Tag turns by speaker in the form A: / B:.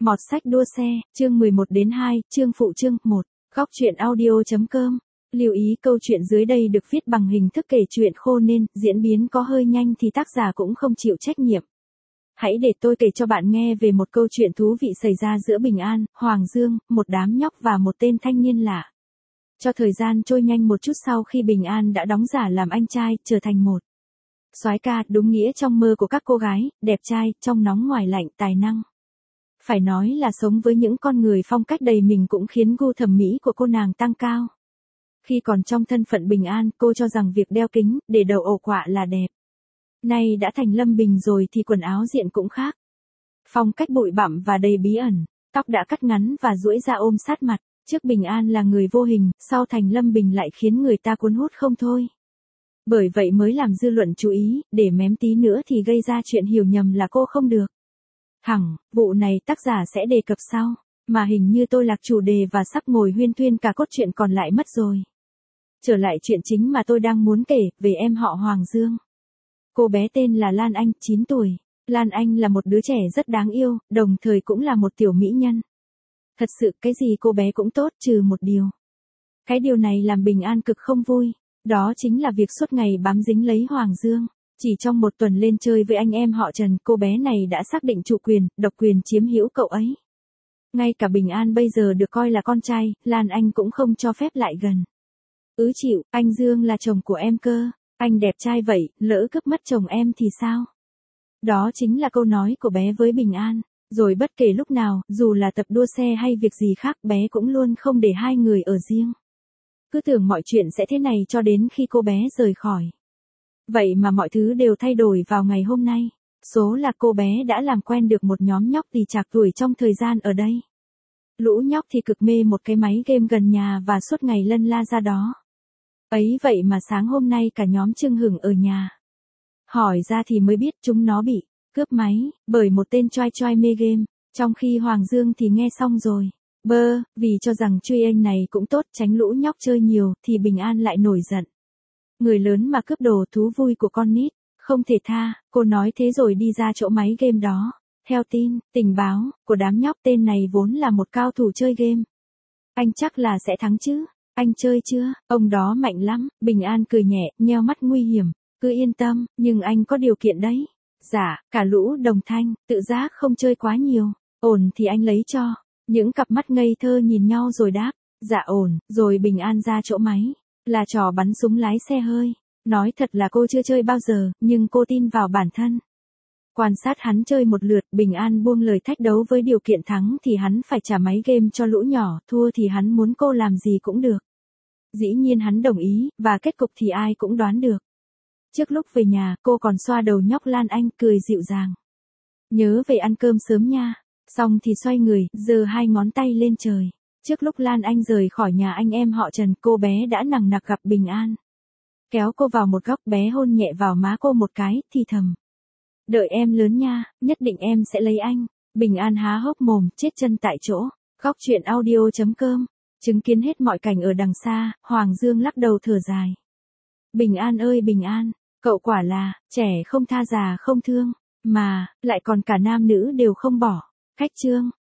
A: Mọt sách đua xe, chương 11 đến 2, chương phụ chương 1. Góc truyện audio.com. Lưu ý câu chuyện dưới đây được viết bằng hình thức kể chuyện khô nên diễn biến có hơi nhanh thì tác giả cũng không chịu trách nhiệm. Hãy để tôi kể cho bạn nghe về một câu chuyện thú vị xảy ra giữa Bình An, Hoàng Dương, một đám nhóc và một tên thanh niên lạ. Cho thời gian trôi nhanh một chút sau khi Bình An đã đóng giả làm anh trai, trở thành một soái ca đúng nghĩa trong mơ của các cô gái, đẹp trai, trong nóng ngoài lạnh, tài năng. Phải nói là sống với những con người phong cách đầy mình cũng khiến gu thẩm mỹ của cô nàng tăng cao. Khi còn trong thân phận Bình An, cô cho rằng việc đeo kính, để đầu ổ quạ là đẹp. Nay đã thành Lâm Bình rồi thì quần áo diện cũng khác. Phong cách bụi bặm và đầy bí ẩn, tóc đã cắt ngắn và duỗi ra ôm sát mặt. Trước Bình An là người vô hình, sau thành Lâm Bình lại khiến người ta cuốn hút không thôi. Bởi vậy mới làm dư luận chú ý, để mém tí nữa thì gây ra chuyện hiểu nhầm là cô không được. Hẳn, vụ này tác giả sẽ đề cập sau, mà hình như tôi lạc chủ đề và sắp ngồi huyên thuyên cả cốt truyện còn lại mất rồi. Trở lại chuyện chính mà tôi đang muốn kể, về em họ Hoàng Dương. Cô bé tên là Lan Anh, 9 tuổi. Lan Anh là một đứa trẻ rất đáng yêu, đồng thời cũng là một tiểu mỹ nhân. Thật sự cái gì cô bé cũng tốt trừ một điều. Cái điều này làm Bình An cực không vui, đó chính là việc suốt ngày bám dính lấy Hoàng Dương. Chỉ trong một tuần lên chơi với anh em họ Trần, cô bé này đã xác định chủ quyền, độc quyền chiếm hữu cậu ấy. Ngay cả Bình An bây giờ được coi là con trai, Lan Anh cũng không cho phép lại gần. Chịu, anh Dương là chồng của em cơ, anh đẹp trai vậy, lỡ cướp mất chồng em thì sao? Đó chính là câu nói của bé với Bình An. Rồi bất kể lúc nào, dù là tập đua xe hay việc gì khác, bé cũng luôn không để hai người ở riêng. Cứ tưởng mọi chuyện sẽ thế này cho đến khi cô bé rời khỏi. Vậy mà mọi thứ đều thay đổi vào ngày hôm nay. Số là cô bé đã làm quen được một nhóm nhóc tỳ trạc tuổi trong thời gian ở đây. Lũ nhóc thì cực mê một cái máy game gần nhà và suốt ngày lân la ra đó. Ấy vậy mà sáng hôm nay cả nhóm trưng hửng ở nhà. Hỏi ra thì mới biết chúng nó bị cướp máy bởi một tên choai choai mê game. Trong khi Hoàng Dương thì nghe xong rồi. Vì cho rằng truy anh này cũng tốt, tránh lũ nhóc chơi nhiều, thì Bình An lại nổi giận. Người lớn mà cướp đồ thú vui của con nít, không thể tha, cô nói thế rồi đi ra chỗ máy game đó. Theo tình báo của đám nhóc, tên này vốn là một cao thủ chơi game. Anh chắc là sẽ thắng chứ, anh chơi chưa, ông đó mạnh lắm, Bình An cười nhẹ, nheo mắt nguy hiểm, cứ yên tâm, nhưng anh có điều kiện đấy. Dạ, cả lũ đồng thanh, tự giác không chơi quá nhiều, ổn thì anh lấy cho. Những cặp mắt ngây thơ nhìn nhau rồi đáp, dạ ổn, rồi Bình An ra chỗ máy. Là trò bắn súng lái xe hơi. Nói thật là cô chưa chơi bao giờ, nhưng cô tin vào bản thân. Quan sát hắn chơi một lượt, Bình An buông lời thách đấu với điều kiện thắng thì hắn phải trả máy game cho lũ nhỏ, thua thì hắn muốn cô làm gì cũng được. Dĩ nhiên hắn đồng ý, và kết cục thì ai cũng đoán được. Trước lúc về nhà, cô còn xoa đầu nhóc Lan Anh, cười dịu dàng. Nhớ về ăn cơm sớm nha. Xong thì xoay người, giơ hai ngón tay lên trời. Trước lúc Lan Anh rời khỏi nhà anh em họ Trần, cô bé đã nằng nặc gặp Bình An. Kéo cô vào một góc, bé hôn nhẹ vào má cô một cái, thì thầm. Đợi em lớn nha, nhất định em sẽ lấy anh. Bình An há hốc mồm, chết chân tại chỗ. Góc truyện audio.com. Chứng kiến hết mọi cảnh ở đằng xa, Hoàng Dương lắc đầu thở dài. Bình An ơi Bình An, cậu quả là, trẻ không tha già không thương, mà, lại còn cả nam nữ đều không bỏ. Khách chương.